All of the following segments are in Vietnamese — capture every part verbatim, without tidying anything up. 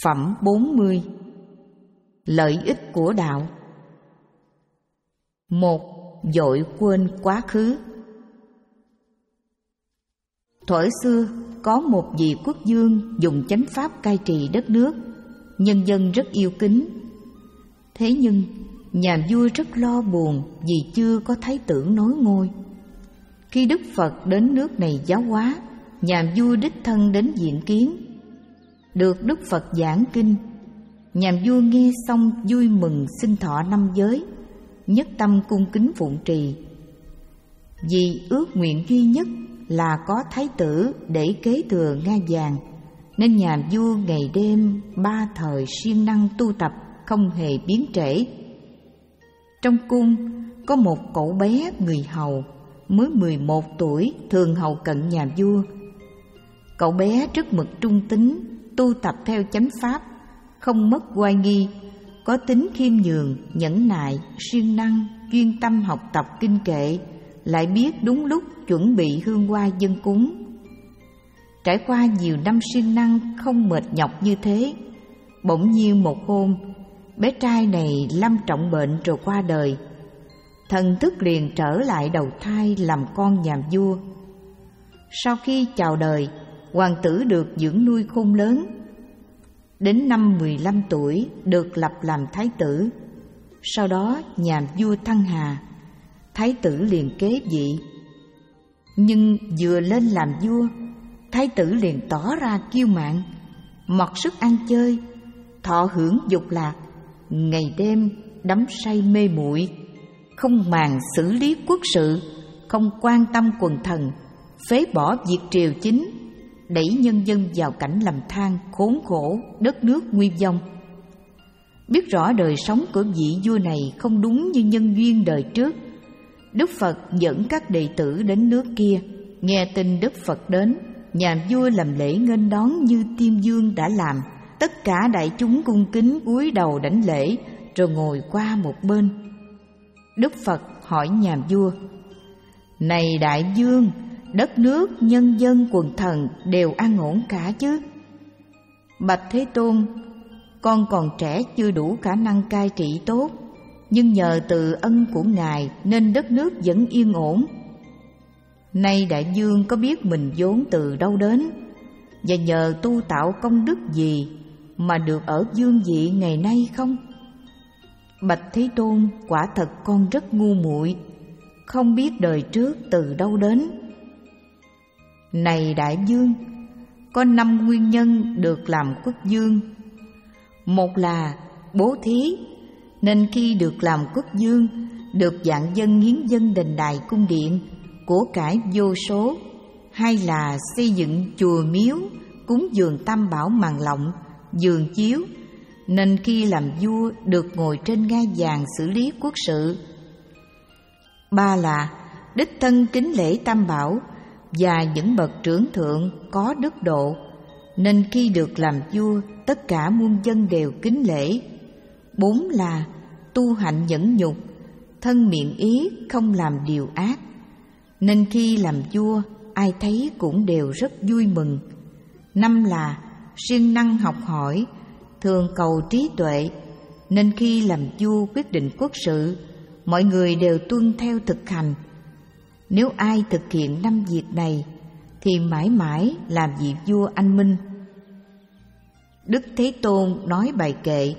Phẩm bốn mươi. Lợi ích của đạo. Một. Dội quên quá khứ. Thuở xưa có một vị quốc vương dùng chánh pháp cai trị đất nước, nhân dân rất yêu kính. Thế nhưng nhà vua rất lo buồn vì chưa có thái tử nối ngôi. Khi Đức Phật đến nước này giáo hóa, nhà vua đích thân đến diện kiến. Được Đức Phật giảng kinh, nhà vua nghe xong vui mừng xin thọ năm giới, nhất tâm cung kính phụng trì. Vì ước nguyện duy nhất là có thái tử để kế thừa ngai vàng, nên nhà vua ngày đêm ba thời siêng năng tu tập, không hề biến trễ. Trong cung có một cậu bé người hầu mới mười một tuổi, thường hầu cận nhà vua. Cậu bé rất mực trung tín, tu tập theo chánh pháp, không mất oai nghi, có tính khiêm nhường, nhẫn nại, siêng năng, chuyên tâm học tập kinh kệ, lại biết đúng lúc chuẩn bị hương hoa dâng cúng. Trải qua nhiều năm siêng năng không mệt nhọc như thế, bỗng nhiên một hôm, bé trai này lâm trọng bệnh rồi qua đời. Thần thức liền trở lại đầu thai làm con nhà vua. Sau khi chào đời, hoàng tử được dưỡng nuôi khôn lớn. Đến năm mười lăm tuổi được lập làm thái tử. Sau đó nhà vua thăng hà, thái tử liền kế vị. Nhưng vừa lên làm vua, thái tử liền tỏ ra kiêu mạn, mặc sức ăn chơi, thọ hưởng dục lạc, ngày đêm đắm say mê muội, không màng xử lý quốc sự, không quan tâm quần thần, phế bỏ việc triều chính, đẩy nhân dân vào cảnh lầm than khốn khổ, đất nước nguy vong. Biết rõ đời sống của vị vua này không đúng như nhân duyên đời trước, Đức Phật dẫn các đệ tử đến nước kia. Nghe tin Đức Phật đến, nhà vua làm lễ nghênh đón như Tiên Dương đã làm. Tất cả đại chúng cung kính cúi đầu đảnh lễ, rồi ngồi qua một bên. Đức Phật hỏi nhà vua: Này đại vương, đất nước, nhân dân, quần thần đều an ổn cả chứ? Bạch Thế Tôn, con còn trẻ chưa đủ khả năng cai trị tốt, nhưng nhờ từ ân của Ngài nên đất nước vẫn yên ổn. Nay đại vương có biết mình vốn từ đâu đến, và nhờ tu tạo công đức gì mà được ở vương vị ngày nay không? Bạch Thế Tôn, quả thật con rất ngu muội, không biết đời trước từ đâu đến. Này đại vương, có năm nguyên nhân được làm quốc vương. Một là bố thí, nên khi được làm quốc vương, được vạn dân hiến dân đền đài cung điện, của cải vô số. Hai là xây dựng chùa miếu, cúng dường tam bảo màn lọng, giường chiếu, nên khi làm vua được ngồi trên ngai vàng xử lý quốc sự. Ba là đích thân kính lễ tam bảo và những bậc trưởng thượng có đức độ, nên khi được làm vua tất cả muôn dân đều kính lễ. Bốn là tu hạnh nhẫn nhục, thân miệng ý không làm điều ác, nên khi làm vua ai thấy cũng đều rất vui mừng. Năm là siêng năng học hỏi, thường cầu trí tuệ, nên khi làm vua quyết định quốc sự, mọi người đều tuân theo thực hành. Nếu ai thực hiện năm việc này thì mãi mãi làm vị vua anh minh. Đức Thế Tôn nói bài kệ: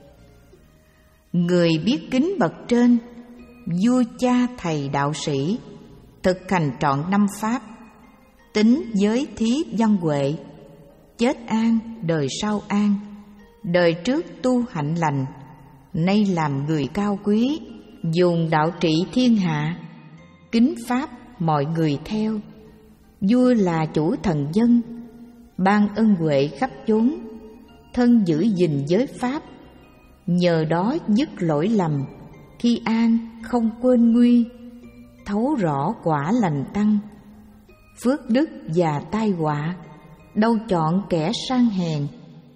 Người biết kính bậc trên, vua cha thầy đạo sĩ, thực hành trọn năm pháp, tính giới thí văn huệ, chết an đời sau an, đời trước tu hạnh lành, nay làm người cao quý, dùng đạo trị thiên hạ, kính pháp mọi người theo. Vua là chủ thần dân, ban ân huệ khắp chốn, thân giữ gìn giới pháp, nhờ đó dứt lỗi lầm, khi an không quên nguy, thấu rõ quả lành tăng. Phước đức và tai họa, đâu chọn kẻ sang hèn.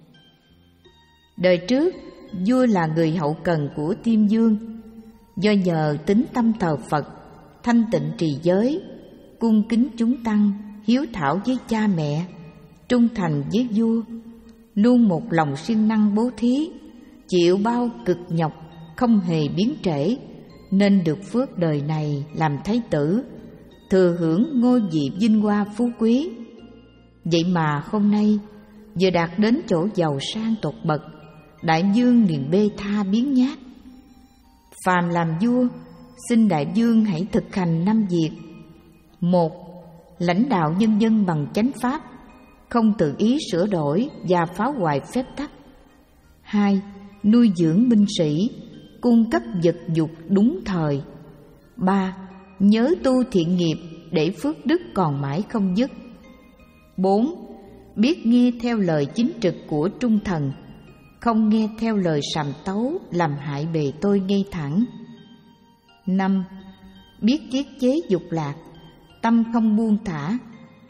Đời trước, vua là người hậu cần của Tiên Dương. Do nhờ tính tâm thờ Phật, thanh tịnh trì giới, cung kính chúng tăng, hiếu thảo với cha mẹ, trung thành với vua, luôn một lòng siêng năng bố thí, chịu bao cực nhọc, không hề biến trễ, nên được phước đời này làm thái tử, thừa hưởng ngôi vị vinh hoa phú quý. Vậy mà hôm nay vừa đạt đến chỗ giàu sang tột bậc, đại vương liền bê tha biến nhát. Phàm làm vua, xin đại vương hãy thực hành năm việc. Một, lãnh đạo nhân dân bằng chánh pháp, không tự ý sửa đổi và phá hoại phép tắc. Hai, nuôi dưỡng binh sĩ, cung cấp vật dục đúng thời. Ba, nhớ tu thiện nghiệp để phước đức còn mãi không dứt. Bốn, biết nghe theo lời chính trực của trung thần, không nghe theo lời sàm tấu làm hại bề tôi ngay thẳng. Năm, biết tiết chế dục lạc, tâm không buông thả.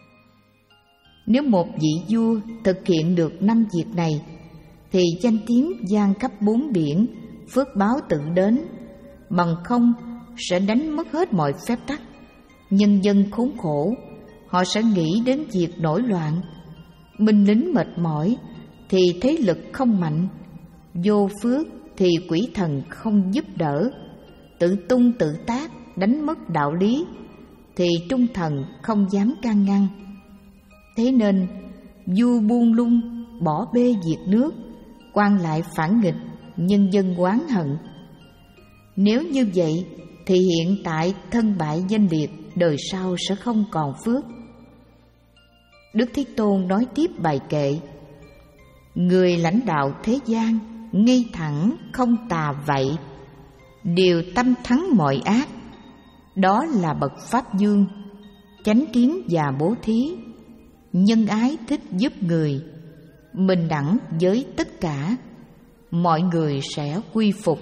Nếu một vị vua thực hiện được năm việc này, thì danh tiếng vang khắp bốn biển, phước báo tự đến. Bằng không sẽ đánh mất hết mọi phép tắc. Nhân dân khốn khổ, họ sẽ nghĩ đến việc nổi loạn. Binh lính mệt mỏi thì thế lực không mạnh, vô phước thì quỷ thần không giúp đỡ. Tự tung tự tác, đánh mất đạo lý thì trung thần không dám can ngăn. Thế nên vua buông lung, bỏ bê việc nước, quan lại phản nghịch, nhân dân oán hận. Nếu như vậy thì hiện tại thân bại danh liệt, đời sau sẽ không còn phước. Đức Thế Tôn nói tiếp bài kệ: người lãnh đạo thế gian, ngay thẳng không tà vậy, điều tâm thắng mọi ác. Đó là bậc Pháp Dương, chánh kiến và bố thí, nhân ái thích giúp người, bình đẳng với tất cả, mọi người sẽ quy phục.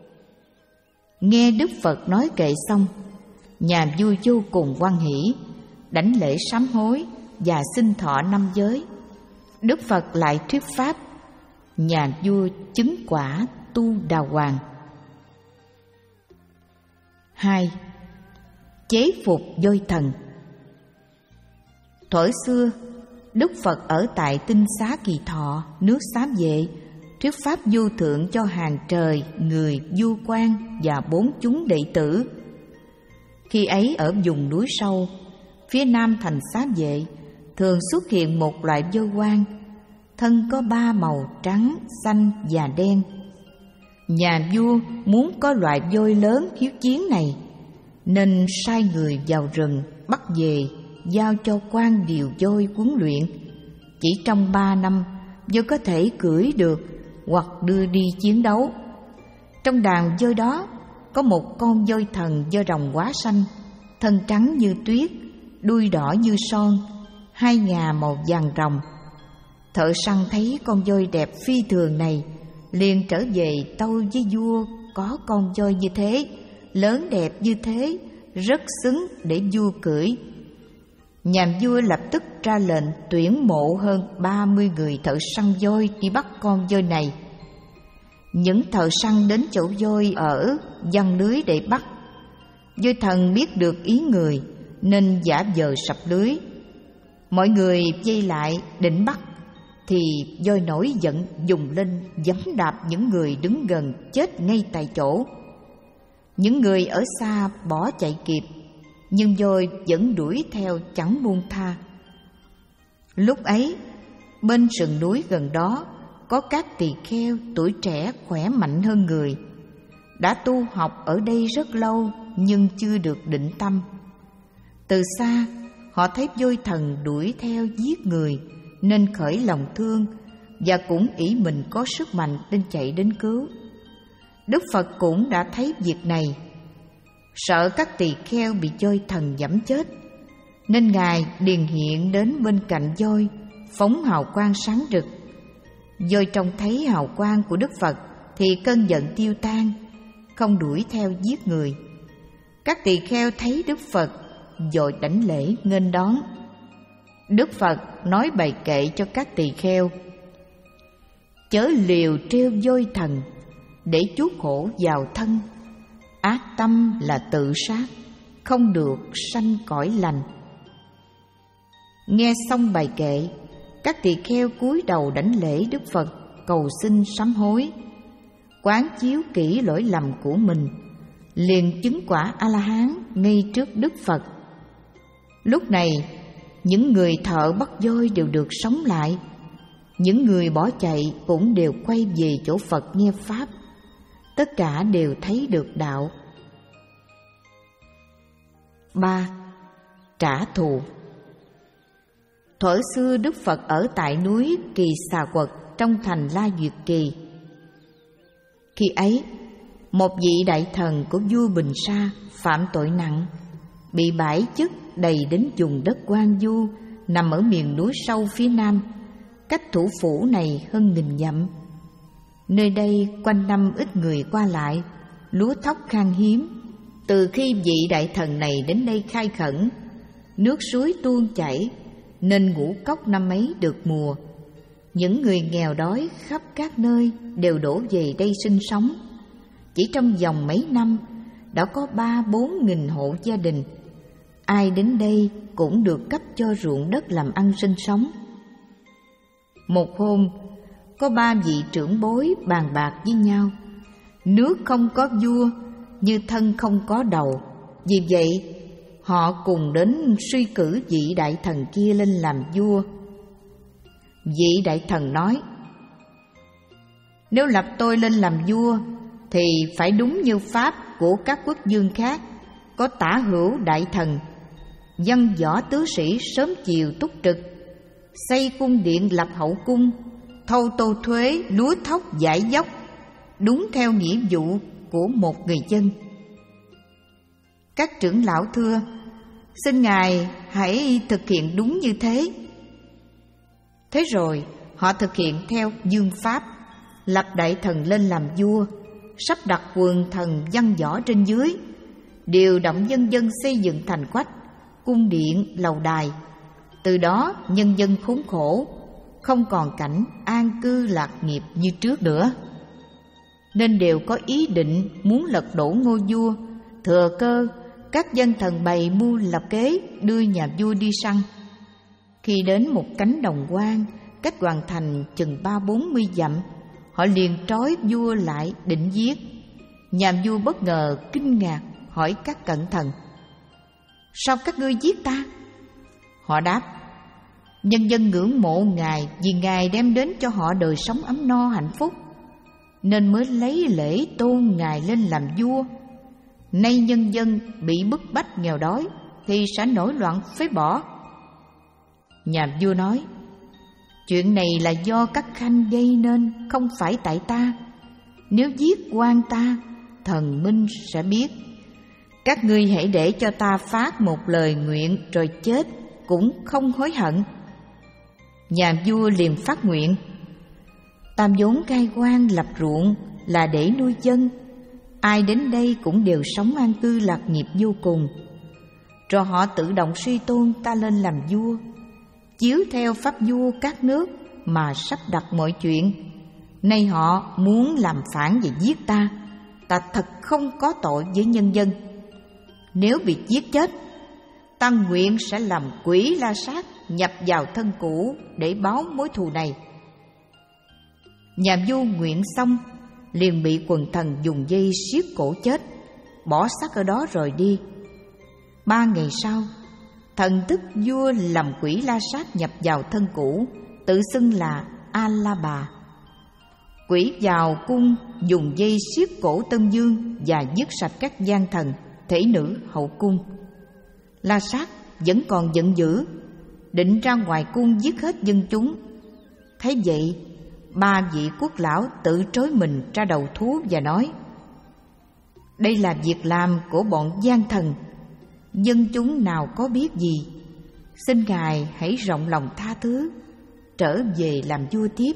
Nghe Đức Phật nói kệ xong, nhà vua vô cùng hoan hỷ, đảnh lễ sám hối và xin thọ năm giới. Đức Phật lại thuyết pháp, nhà vua chứng quả tu đà hoàng. Hai, chế phục voi thần. Thuở xưa, Đức Phật ở tại Tinh Xá Kỳ Thọ, nước Xá Vệ, thuyết pháp vô thượng cho hàng trời, người, vua quan và bốn chúng đệ tử. Khi ấy ở vùng núi sâu, phía nam thành Xá Vệ, thường xuất hiện một loại voi quan, thân có ba màu trắng, xanh và đen. Nhà vua muốn có loại voi lớn hiếu chiến này, nên sai người vào rừng bắt về, giao cho quan điều voi huấn luyện. Chỉ trong ba năm, voi có thể cưỡi được hoặc đưa đi chiến đấu. Trong đàn voi đó có một con voi thần do rồng hóa xanh, thân trắng như tuyết, đuôi đỏ như son, hai ngà màu vàng ròng. Thợ săn thấy con voi đẹp phi thường này, liền trở về tâu với vua có con voi như thế, lớn đẹp như thế, rất xứng để vua cưỡi. Nhà vua lập tức ra lệnh tuyển mộ hơn ba mươi người thợ săn voi đi bắt con voi này. Những thợ săn đến chỗ voi ở, giăng lưới để bắt. Voi thần biết được ý người nên giả vờ sập lưới. Mọi người vây lại định bắt, thì voi nổi giận dùng lên giẫm đạp những người đứng gần chết ngay tại chỗ. Những người ở xa bỏ chạy kịp, nhưng voi vẫn đuổi theo chẳng buông tha. Lúc ấy, bên sườn núi gần đó có các tỳ kheo tuổi trẻ khỏe mạnh hơn người, đã tu học ở đây rất lâu nhưng chưa được định tâm. Từ xa, họ thấy voi thần đuổi theo giết người nên khởi lòng thương, và cũng nghĩ mình có sức mạnh nên chạy đến cứu. Đức Phật cũng đã thấy việc này, sợ các tỳ kheo bị voi thần giẫm chết, nên Ngài điền hiện đến bên cạnh voi, phóng hào quang sáng rực. Voi trông thấy hào quang của Đức Phật thì cơn giận tiêu tan, không đuổi theo giết người. Các tỳ kheo thấy Đức Phật vội đảnh lễ nghênh đón. Đức Phật nói bài kệ cho các tỳ kheo: chớ liều trêu voi thần, để chuốc khổ vào thân. Ác tâm là tự sát, không được sanh cõi lành. Nghe xong bài kệ, Các tỳ kheo cúi đầu đảnh lễ Đức Phật, cầu xin sám hối, quán chiếu kỹ lỗi lầm của mình, liền chứng quả A-la-hán ngay trước Đức Phật. Lúc này, những người thợ bắt voi đều được sống lại, những người bỏ chạy cũng đều quay về chỗ Phật nghe Pháp. Tất cả đều thấy được đạo. ba. Trả thù. Thuở xưa Đức Phật ở tại núi Kỳ Xà Quật trong thành La Duyệt Kỳ. Khi ấy, một vị đại thần của vua Bình Sa phạm tội nặng, bị bãi chức đầy đến vùng đất hoang vu nằm ở miền núi sâu phía nam, cách thủ phủ này hơn nghìn dặm. Nơi đây quanh năm ít người qua lại, lúa thóc khan hiếm. Từ khi vị đại thần này đến đây khai khẩn, nước suối tuôn chảy, nên ngũ cốc năm ấy được mùa. Những người nghèo đói khắp các nơi đều đổ về đây sinh sống. Chỉ trong vòng mấy năm đã có ba bốn nghìn hộ gia đình, ai đến đây cũng được cấp cho ruộng đất làm ăn sinh sống. Một hôm, có ba vị trưởng bối bàn bạc với nhau: nước không có vua, như thân không có đầu. Vì vậy, họ cùng đến suy cử vị đại thần kia lên làm vua. Vị đại thần nói: nếu lập tôi lên làm vua thì phải đúng như pháp của các quốc vương khác, có tả hữu đại thần, văn võ tứ sĩ sớm chiều túc trực, xây cung điện lập hậu cung, thâu tô thuế lúa thóc giải dốc, đúng theo nghĩa vụ của một người dân. Các trưởng lão thưa: xin ngài hãy thực hiện đúng như thế. Thế rồi họ thực hiện theo vương pháp, lập đại thần lên làm vua, sắp đặt quần thần văn võ trên dưới, điều động nhân dân xây dựng thành quách, cung điện, lầu đài. Từ đó nhân dân khốn khổ, không còn cảnh an cư lạc nghiệp như trước nữa, nên đều có ý định muốn lật đổ ngôi vua. Thừa cơ, các dân thần bày mưu lập kế đưa nhà vua đi săn. Khi đến một cánh đồng hoang cách hoàng thành chừng ba bốn mươi dặm, họ liền trói vua lại định giết. Nhà vua bất ngờ kinh ngạc hỏi các cận thần: sao các ngươi giết ta? Họ đáp: nhân dân ngưỡng mộ ngài vì ngài đem đến cho họ đời sống ấm no hạnh phúc, nên mới lấy lễ tôn ngài lên làm vua. Nay nhân dân bị bức bách nghèo đói thì sẽ nổi loạn phế bỏ. Nhà vua nói: chuyện này là do các khanh gây nên, không phải tại ta. Nếu giết quan ta, thần minh sẽ biết. Các ngươi hãy để cho ta phát một lời nguyện rồi chết cũng không hối hận. Nhà vua liền phát nguyện: ta vốn cai quan lập ruộng là để nuôi dân, ai đến đây cũng đều sống an cư lạc nghiệp vô cùng. Rồi họ tự động suy tôn ta lên làm vua, chiếu theo pháp vua các nước mà sắp đặt mọi chuyện. Nay họ muốn làm phản và giết ta, ta thật không có tội với nhân dân. Nếu bị giết chết, ta nguyện sẽ làm quỷ la sát nhập vào thân cũ để báo mối thù này. Nhà vua nguyện xong, liền bị quần thần dùng dây siết cổ chết, bỏ xác ở đó rồi đi. Ba ngày sau, thần thức vua làm quỷ la sát nhập vào thân cũ, tự xưng là A-la-bà. Quỷ vào cung dùng dây siết cổ Tân Dương và dứt sạch các gian thần, thể nữ hậu cung. La sát vẫn còn giận dữ, định ra ngoài cung giết hết dân chúng. Thấy vậy, ba vị quốc lão tự trối mình ra đầu thú và nói: đây là việc làm của bọn gian thần, dân chúng nào có biết gì. Xin ngài hãy rộng lòng tha thứ, trở về làm vua tiếp.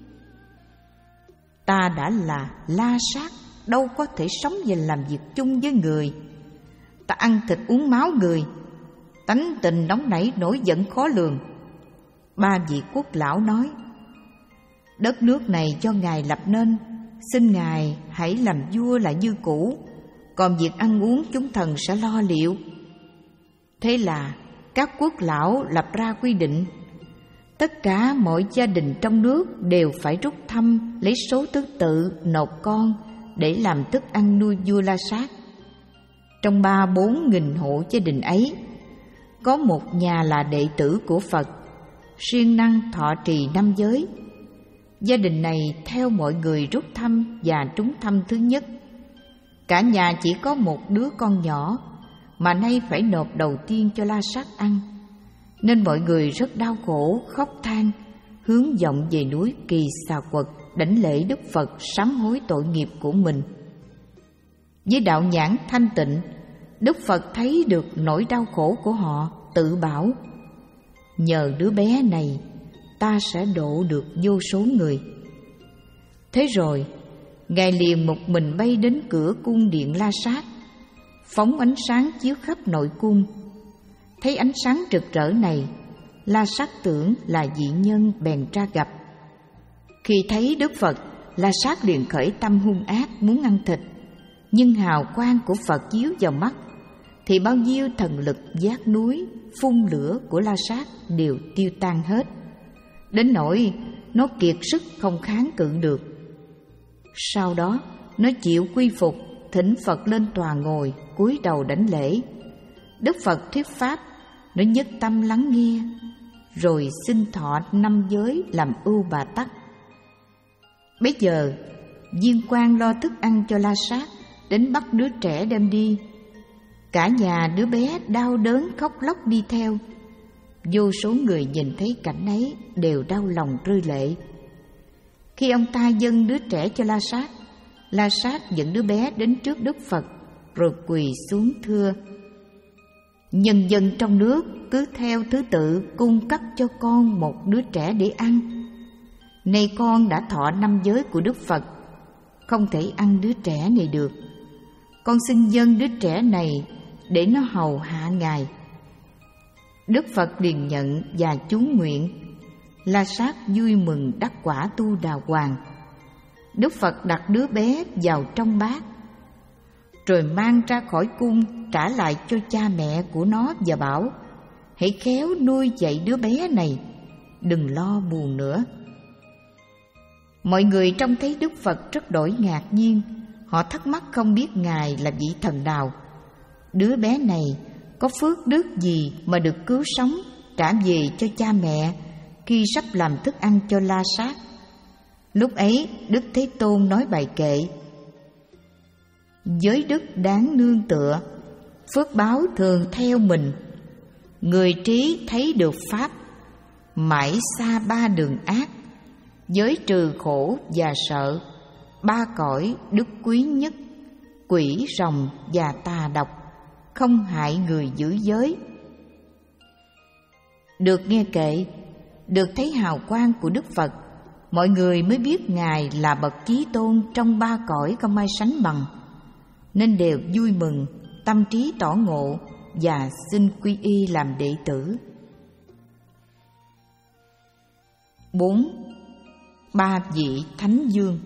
Ta đã là la sát, đâu có thể sống và làm việc chung với người. Ta ăn thịt uống máu người, tánh tình nóng nảy nổi giận khó lường. Ba vị quốc lão nói: đất nước này do ngài lập nên, xin ngài hãy làm vua lại như cũ, còn việc ăn uống chúng thần sẽ lo liệu. Thế là các quốc lão lập ra quy định: Tất cả mọi gia đình trong nước đều phải rút thăm lấy số thứ tự nộp con để làm thức ăn nuôi vua La Sát. Trong ba bốn nghìn hộ gia đình ấy, có một nhà là đệ tử của Phật, siêng năng thọ trì năm giới. Gia đình này theo mọi người rút thăm và trúng thăm thứ nhất. Cả nhà chỉ có một đứa con nhỏ, mà nay phải nộp đầu tiên cho La Sát ăn, nên mọi người rất đau khổ, khóc than, hướng vọng về núi Kỳ Xà Quật đảnh lễ Đức Phật sám hối tội nghiệp của mình. Với đạo nhãn thanh tịnh, Đức Phật thấy được nỗi đau khổ của họ, tự bảo: nhờ đứa bé này, ta sẽ độ được vô số người. Thế rồi, Ngài liền một mình bay đến cửa cung điện La Sát, phóng ánh sáng chiếu khắp nội cung. Thấy ánh sáng rực rỡ này, La Sát tưởng là dị nhân bèn ra gặp. Khi thấy Đức Phật, La Sát liền khởi tâm hung ác muốn ăn thịt, nhưng hào quang của Phật chiếu vào mắt, thì bao nhiêu thần lực vác núi, phun lửa của La Sát đều tiêu tan hết, đến nỗi nó kiệt sức không kháng cự được. Sau đó, nó chịu quy phục, thỉnh Phật lên tòa ngồi, cúi đầu đảnh lễ. Đức Phật thuyết pháp, nó nhất tâm lắng nghe, rồi xin thọ năm giới làm ưu bà tắc. Bây giờ, Viên Quan lo thức ăn cho La Sát, đến bắt đứa trẻ đem đi. Cả nhà đứa bé đau đớn khóc lóc đi theo. Vô số người nhìn thấy cảnh ấy đều đau lòng rơi lệ. Khi ông ta dâng đứa trẻ cho La Sát, La Sát dẫn đứa bé đến trước Đức Phật, rồi quỳ xuống thưa: nhân dân trong nước cứ theo thứ tự cung cấp cho con một đứa trẻ để ăn. Nay con đã thọ năm giới của Đức Phật, không thể ăn đứa trẻ này được. Con xin dâng đứa trẻ này để nó hầu hạ Ngài. Đức Phật liền nhận và chú nguyện. La Sát vui mừng đắc quả tu đà hoàng. Đức Phật đặt đứa bé vào trong bát, rồi mang ra khỏi cung trả lại cho cha mẹ của nó và bảo: hãy khéo nuôi dạy đứa bé này, đừng lo buồn nữa. Mọi người trông thấy Đức Phật rất đổi ngạc nhiên. Họ thắc mắc không biết Ngài là vị thần nào. Đứa bé này có phước đức gì mà được cứu sống, trả về cho cha mẹ khi sắp làm thức ăn cho La Sát. Lúc ấy Đức Thế Tôn nói bài kệ: giới đức đáng nương tựa, phước báo thường theo mình. Người trí thấy được pháp, mãi xa ba đường ác. Giới trừ khổ và sợ, ba cõi đức quý nhất. Quỷ rồng và tà độc, không hại người giữ giới. Được nghe kệ, được thấy hào quang của Đức Phật, mọi người mới biết Ngài là bậc chí tôn trong ba cõi không ai sánh bằng, nên đều vui mừng, tâm trí tỏ ngộ và xin quy y làm đệ tử. Bốn. Ba vị Thánh Dương.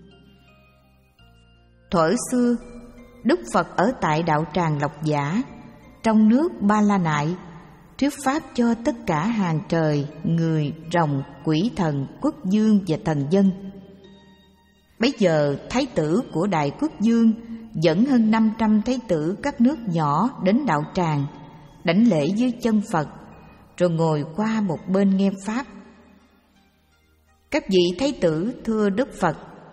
Thuở xưa, Đức Phật ở tại đạo tràng Lộc Giả, trong nước Ba La Nại, thuyết pháp cho tất cả hàng trời, người, rồng, quỷ thần, quốc vương và thần dân. Bấy giờ thái tử của Đại Quốc Vương dẫn hơn năm trăm thái tử các nước nhỏ đến đạo tràng, đảnh lễ dưới chân Phật, rồi ngồi qua một bên nghe pháp. Các vị thái tử thưa Đức Phật: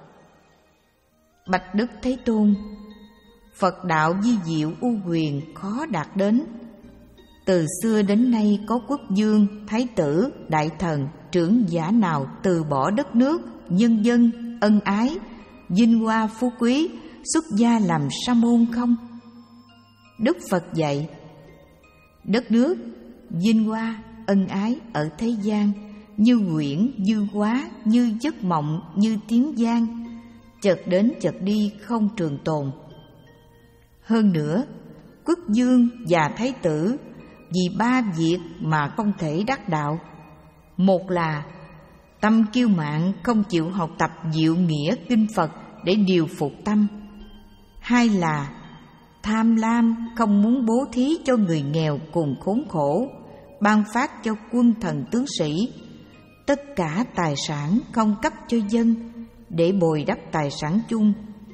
bạch Đức Thế Tôn, Phật đạo vi diệu u huyền khó đạt đến. Từ xưa đến nay có quốc vương, thái tử, đại thần, trưởng giả nào từ bỏ đất nước, nhân dân, ân ái, vinh hoa phú quý, xuất gia làm sa môn không? Đức Phật dạy: đất nước, vinh hoa, ân ái ở thế gian như quyển, như hóa, như giấc mộng, như tiếng gian, chợt đến chợt đi không trường tồn. Hơn nữa, quốc vương và thái tử vì ba việc mà không thể đắc đạo. Một là tâm kiêu mạn không chịu học tập diệu nghĩa kinh Phật để điều phục tâm. Hai là tham lam không muốn bố thí cho người nghèo cùng khốn khổ, ban phát cho quân thần tướng sĩ, tất cả tài sản không cấp cho dân để bồi đắp tài sản chung.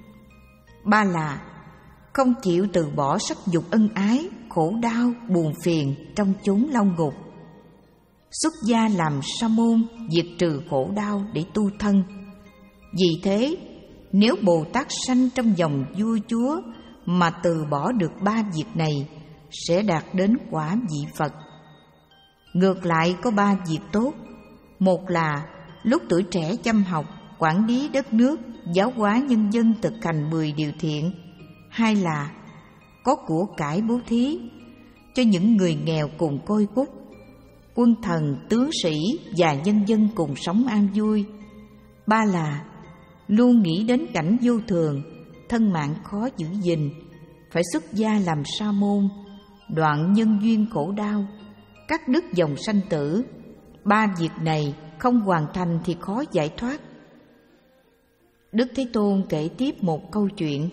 Ba là không chịu từ bỏ sắc dục ân ái, khổ đau, buồn phiền trong chốn lao ngục. Xuất gia làm sa môn diệt trừ khổ đau để tu thân. Vì thế, nếu Bồ Tát sanh trong dòng vua chúa mà từ bỏ được ba việc này, sẽ đạt đến quả vị Phật. Ngược lại có ba việc tốt. Một là lúc tuổi trẻ chăm học, quản lý đất nước, giáo hóa nhân dân thực hành mười điều thiện. Hai là có của cải bố thí cho những người nghèo cùng côi cút, quân thần, tướng sĩ và nhân dân cùng sống an vui. Ba là luôn nghĩ đến cảnh vô thường, thân mạng khó giữ gìn, phải xuất gia làm sa môn, đoạn nhân duyên khổ đau, cắt đứt dòng sanh tử. Ba việc này không hoàn thành thì khó giải thoát. Đức Thế Tôn kể tiếp một câu chuyện.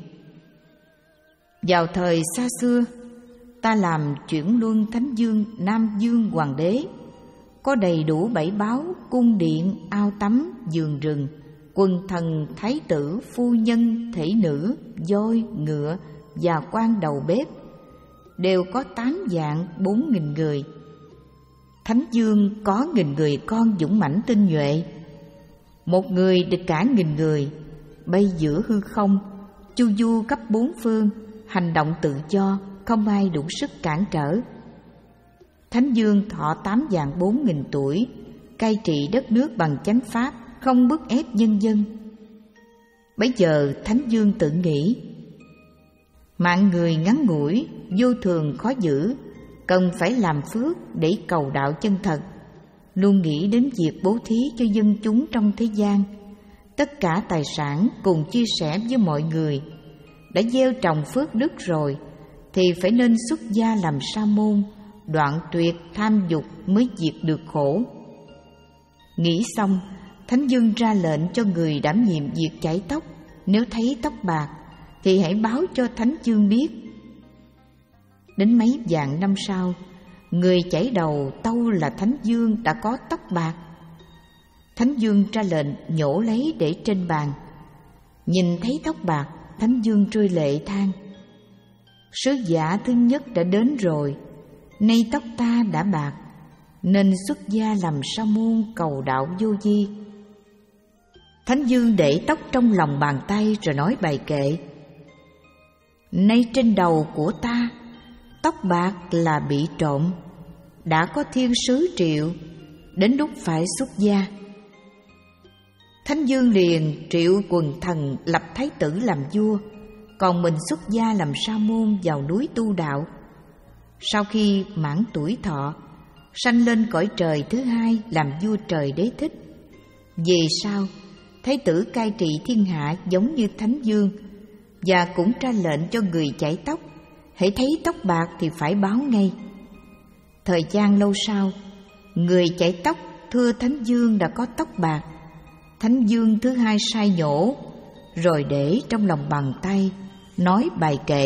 Vào thời xa xưa, ta làm chuyển luân Thánh Dương Nam Dương Hoàng đế, có đầy đủ bảy báu, cung điện, ao tắm, vườn rừng, quần thần, thái tử, phu nhân, thể nữ, voi, ngựa và quan đầu bếp, đều có tám vạn bốn nghìn người. Thánh Dương có nghìn người con dũng mãnh tinh nhuệ, một người địch cả nghìn người, bay giữa hư không, chu du khắp bốn phương, hành động tự do, không ai đủ sức cản trở. Thánh Dương thọ tám vạn bốn nghìn tuổi, cai trị đất nước bằng chánh pháp, không bức ép nhân dân. Bấy giờ Thánh Dương tự nghĩ, mạng người ngắn ngủi, vô thường khó giữ, cần phải làm phước để cầu đạo chân thật, luôn nghĩ đến việc bố thí cho dân chúng trong thế gian. Tất cả tài sản cùng chia sẻ với mọi người. Đã gieo trồng phước đức rồi thì phải nên xuất gia làm sa môn, đoạn tuyệt tham dục mới diệt được khổ. Nghĩ xong, Thánh Dương ra lệnh cho người đảm nhiệm việc chải tóc, nếu thấy tóc bạc thì hãy báo cho Thánh Dương biết. Đến mấy vạn năm sau, người chải đầu tâu là Thánh Dương đã có tóc bạc. Thánh Dương ra lệnh nhổ lấy để trên bàn. Nhìn thấy tóc bạc, Thánh Dương rơi lệ than: sứ giả thứ nhất đã đến rồi, nay tóc ta đã bạc, nên xuất gia làm sa môn cầu đạo vô vi. Thánh Dương để tóc trong lòng bàn tay rồi nói bài kệ: nay trên đầu của ta, tóc bạc là bị trộm, đã có thiên sứ triệu, đến lúc phải xuất gia. Thánh Dương liền triệu quần thần lập thái tử làm vua, còn mình xuất gia làm sa môn vào núi tu đạo. Sau khi mãn tuổi thọ, sanh lên cõi trời thứ hai làm vua trời Đế Thích. Về sau, thái tử cai trị thiên hạ giống như Thánh Dương, và cũng ra lệnh cho người chải tóc, hễ thấy tóc bạc thì phải báo ngay. Thời gian lâu sau, người chải tóc thưa Thánh Dương đã có tóc bạc. Thánh Dương thứ hai sai nhổ, rồi để trong lòng bàn tay, nói bài kệ: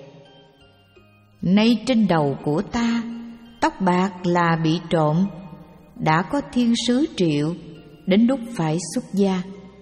nay trên đầu của ta, tóc bạc là bị trộm, đã có thiên sứ triệu, đến lúc phải xuất gia.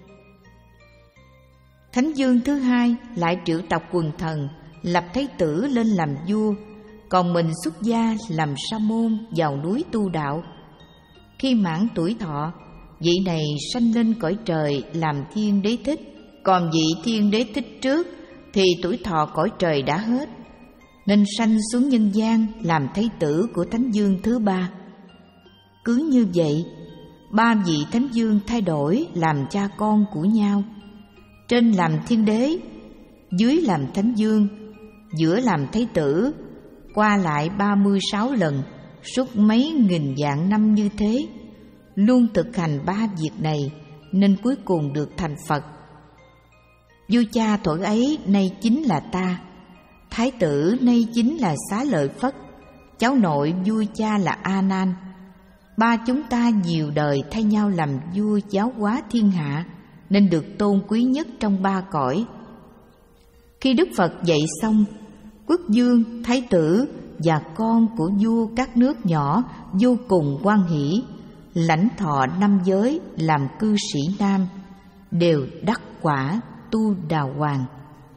Thánh Dương thứ hai lại triệu tập quần thần, lập thái tử lên làm vua, còn mình xuất gia làm sa môn vào núi tu đạo. Khi mãn tuổi thọ, vị này sanh lên cõi trời làm thiên đế thích, còn vị thiên đế thích trước thì tuổi thọ cõi trời đã hết, nên sanh xuống nhân gian làm thái tử của Thánh Dương thứ ba. Cứ như vậy, ba vị Thánh Dương thay đổi làm cha con của nhau. Trên làm thiên đế, dưới làm Thánh Dương, giữa làm thái tử, qua lại ba mươi sáu lần, suốt mấy nghìn vạn năm như thế, luôn thực hành ba việc này nên cuối cùng được thành Phật. Vua cha thuở ấy nay chính là ta, thái tử nay chính là Xá Lợi Phất, cháu nội vua cha là A Nan. Ba chúng ta nhiều đời thay nhau làm vua giáo hóa thiên hạ, nên được tôn quý nhất trong ba cõi. Khi Đức Phật dạy xong, quốc vương, thái tử và con của vua các nước nhỏ vô cùng hoan hỷ, lãnh thọ năm giới làm cư sĩ nam, đều đắc quả tu đào hoàng.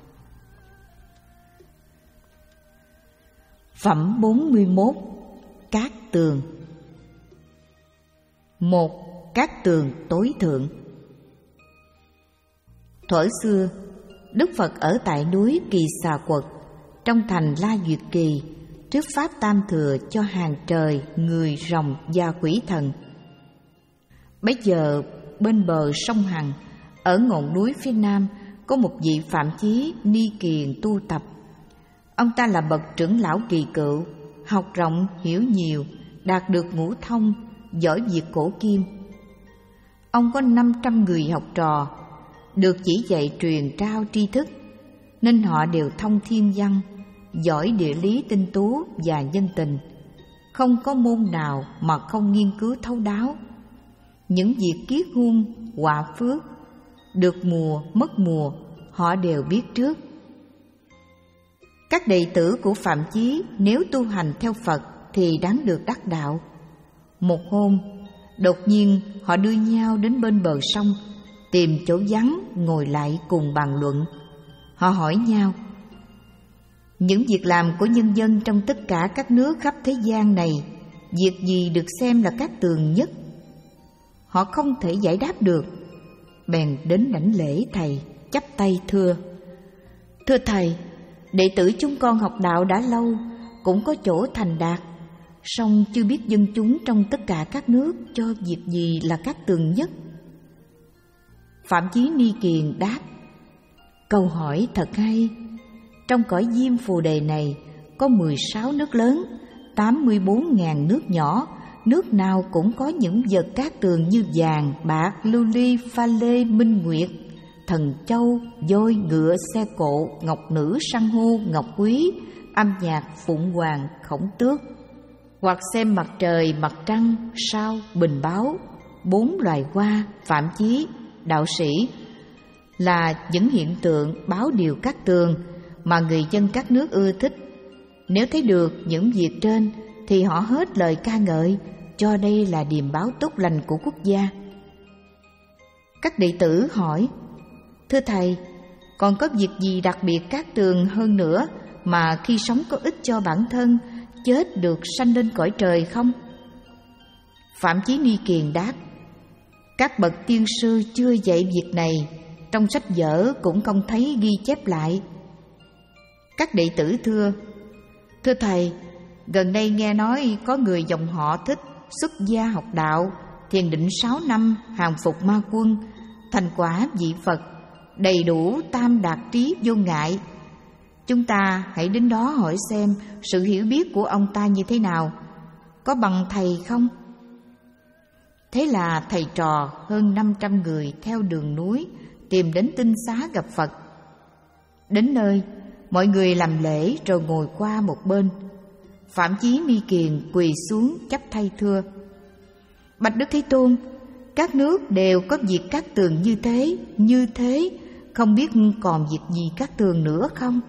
Phẩm bốn mươi mốt. Cát tường. Một. Cát tường tối thượng. Thuở xưa, Đức Phật ở tại núi Kỳ Xà Quật, trong thành La Duyệt Kỳ, trước pháp tam thừa cho hàng trời, người, rồng và quỷ thần. Bấy giờ bên bờ sông Hằng, ở ngọn núi phía nam, có một vị Phạm Chí Ni Kiền tu tập. Ông ta là bậc trưởng lão kỳ cựu, học rộng hiểu nhiều, đạt được ngũ thông, giỏi việc cổ kim. Ông có năm trăm người học trò, được chỉ dạy truyền trao tri thức, nên họ đều thông thiên văn, giỏi địa lý tinh tú và nhân tình, không có môn nào mà không nghiên cứu thấu đáo. Những việc kiết hung, họa phước, được mùa, mất mùa, họ đều biết trước. Các đệ tử của Phạm Chí nếu tu hành theo Phật thì đáng được đắc đạo. Một hôm, đột nhiên họ đưa nhau đến bên bờ sông, tìm chỗ vắng ngồi lại cùng bàn luận. Họ hỏi nhau: những việc làm của nhân dân trong tất cả các nước khắp thế gian này, việc gì được xem là cát tường nhất? Họ không thể giải đáp được, bèn đến đảnh lễ thầy, chắp tay thưa: thưa thầy, đệ tử chúng con học đạo đã lâu, cũng có chỗ thành đạt, song chưa biết dân chúng trong tất cả các nước cho việc gì là cát tường nhất. Phạm Chí Ni Kiền đáp: câu hỏi thật hay. Trong cõi Diêm Phù Đề này có mười sáu nước lớn, tám mươi bốn ngàn nước nhỏ, nước nào cũng có những vật cát tường như vàng, bạc, lưu ly, pha lê, minh nguyệt, thần châu, voi, ngựa, xe cộ, ngọc nữ, san hô, ngọc quý, âm nhạc, phụng hoàng, khổng tước. Hoặc xem mặt trời, mặt trăng, sao, bình báo, bốn loài hoa, Phạm Chí, đạo sĩ, là những hiện tượng báo điều cát tường mà người dân các nước ưa thích. Nếu thấy được những việc trên thì họ hết lời ca ngợi, cho đây là điềm báo tốt lành của quốc gia. Các đệ tử hỏi: thưa thầy, còn có việc gì đặc biệt cát tường hơn nữa mà khi sống có ích cho bản thân, chết được sanh lên cõi trời không? Phạm Chí Ni Kiền đáp: các bậc tiên sư chưa dạy việc này, trong sách vở cũng không thấy ghi chép lại. Các đệ tử thưa: thưa thầy, gần đây nghe nói có người dòng họ Thích xuất gia học đạo, thiền định sáu năm, hàng phục ma quân, thành quả vị Phật, đầy đủ tam đạt trí vô ngại. Chúng ta hãy đến đó hỏi xem sự hiểu biết của ông ta như thế nào, có bằng thầy không? Thế là thầy trò hơn năm trăm người theo đường núi tìm đến tinh xá gặp Phật. Đến nơi, mọi người làm lễ rồi ngồi qua một bên. Phạm Chí Ni Kiền quỳ xuống chắp tay thưa: bạch Đức Thế Tôn, các nước đều có việc cát tường như thế, như thế, không biết còn việc gì cát tường nữa không?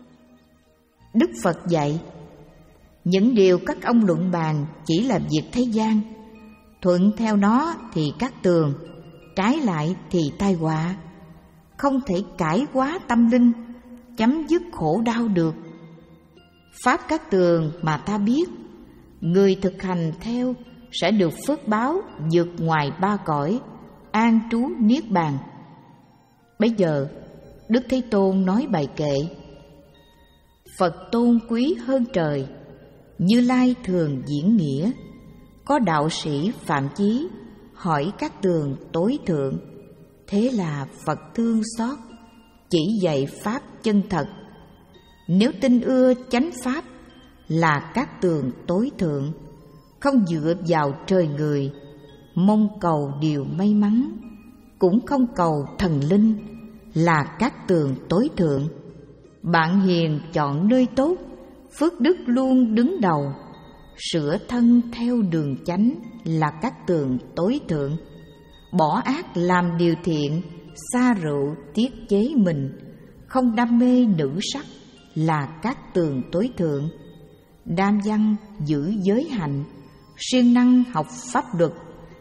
Đức Phật dạy: những điều các ông luận bàn chỉ là việc thế gian, thuận theo nó thì cát tường, trái lại thì tai họa, không thể cải hóa tâm linh, chấm dứt khổ đau được. Pháp cát tường mà ta biết, người thực hành theo sẽ được phước báo vượt ngoài ba cõi, an trú niết bàn. Bây giờ Đức Thế Tôn nói bài kệ: Phật tôn quý hơn trời, Như Lai thường diễn nghĩa. Có đạo sĩ Phạm Chí hỏi cát tường tối thượng, thế là Phật thương xót, chỉ dạy pháp chân thật. Nếu tin ưa chánh pháp là cát tường tối thượng, không dựa vào trời người, mong cầu điều may mắn, cũng không cầu thần linh, là cát tường tối thượng. Bạn hiền chọn nơi tốt, phước đức luôn đứng đầu, sửa thân theo đường chánh là cát tường tối thượng. Bỏ ác làm điều thiện, xa rượu tiết chế mình, không đam mê nữ sắc là cát tường tối thượng. Đam văn giữ giới hạnh, siêng năng học pháp luật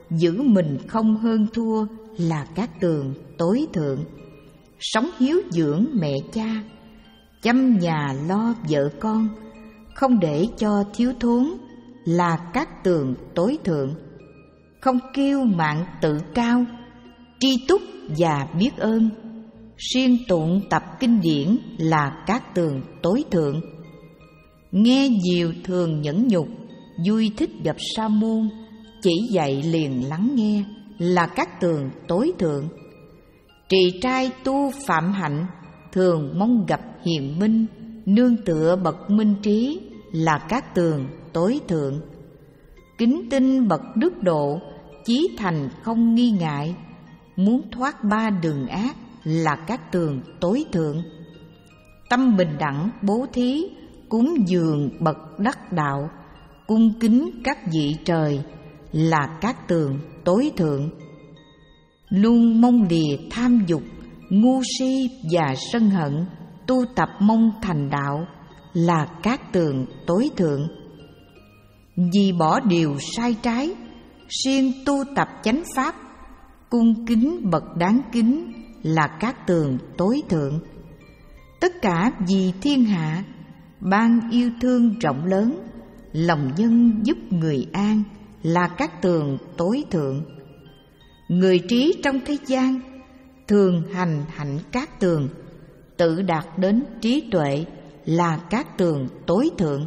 giữ mình không hơn thua là Cát Tường tối thượng. Sống hiếu dưỡng mẹ cha, chăm nhà lo vợ con, không để cho thiếu thốn là Cát Tường tối thượng. Không kiêu mạn tự cao, tri túc và biết ơn, siêng tụng tập kinh điển là Cát Tường tối thượng. Nghe nhiều thường nhẫn nhục, vui thích gặp sa môn, chỉ dạy liền lắng nghe là Cát Tường tối thượng. Trì trai tu phạm hạnh, thường mong gặp hiền minh, nương tựa bậc minh trí là Cát Tường tối thượng. Kính tinh bậc đức độ, chí thành không nghi ngại, muốn thoát ba đường ác là Cát Tường tối thượng. Tâm bình đẳng bố thí, cúng dường bậc đắc đạo, cung kính các vị trời là Cát Tường tối thượng. Luôn mong lìa tham dục, ngu si và sân hận, tu tập mong thành đạo là Cát Tường tối thượng. Vì bỏ điều sai trái, siêng tu tập chánh pháp, cung kính bậc đáng kính là Cát Tường tối thượng. Tất cả vì thiên hạ, ban yêu thương rộng lớn, lòng nhân giúp người an là Cát Tường tối thượng. Người trí trong thế gian, thường hành hạnh Cát Tường, tự đạt đến trí tuệ là Cát Tường tối thượng.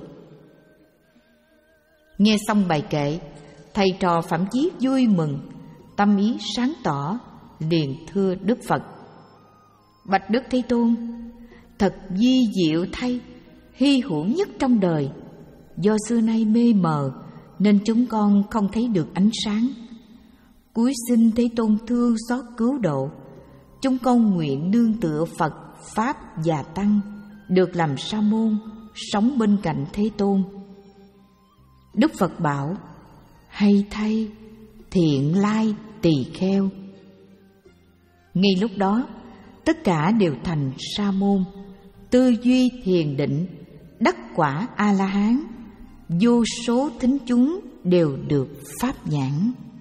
Nghe xong bài kệ, thầy trò Phạm Chí vui mừng, tâm ý sáng tỏ, liền thưa Đức Phật: Bạch Đức Thế Tôn, thật vi diệu thay, hy hữu nhất trong đời. Do xưa nay mê mờ nên chúng con không thấy được ánh sáng. Cúi xin Thế Tôn thương xót cứu độ. Chúng con nguyện nương tựa Phật, Pháp và Tăng, được làm sa môn, sống bên cạnh Thế Tôn. Đức Phật bảo: hay thay, thiện lai tỳ kheo. Ngay lúc đó, tất cả đều thành sa môn, tư duy thiền định, đắc quả A La Hán, vô số thính chúng đều được pháp nhãn.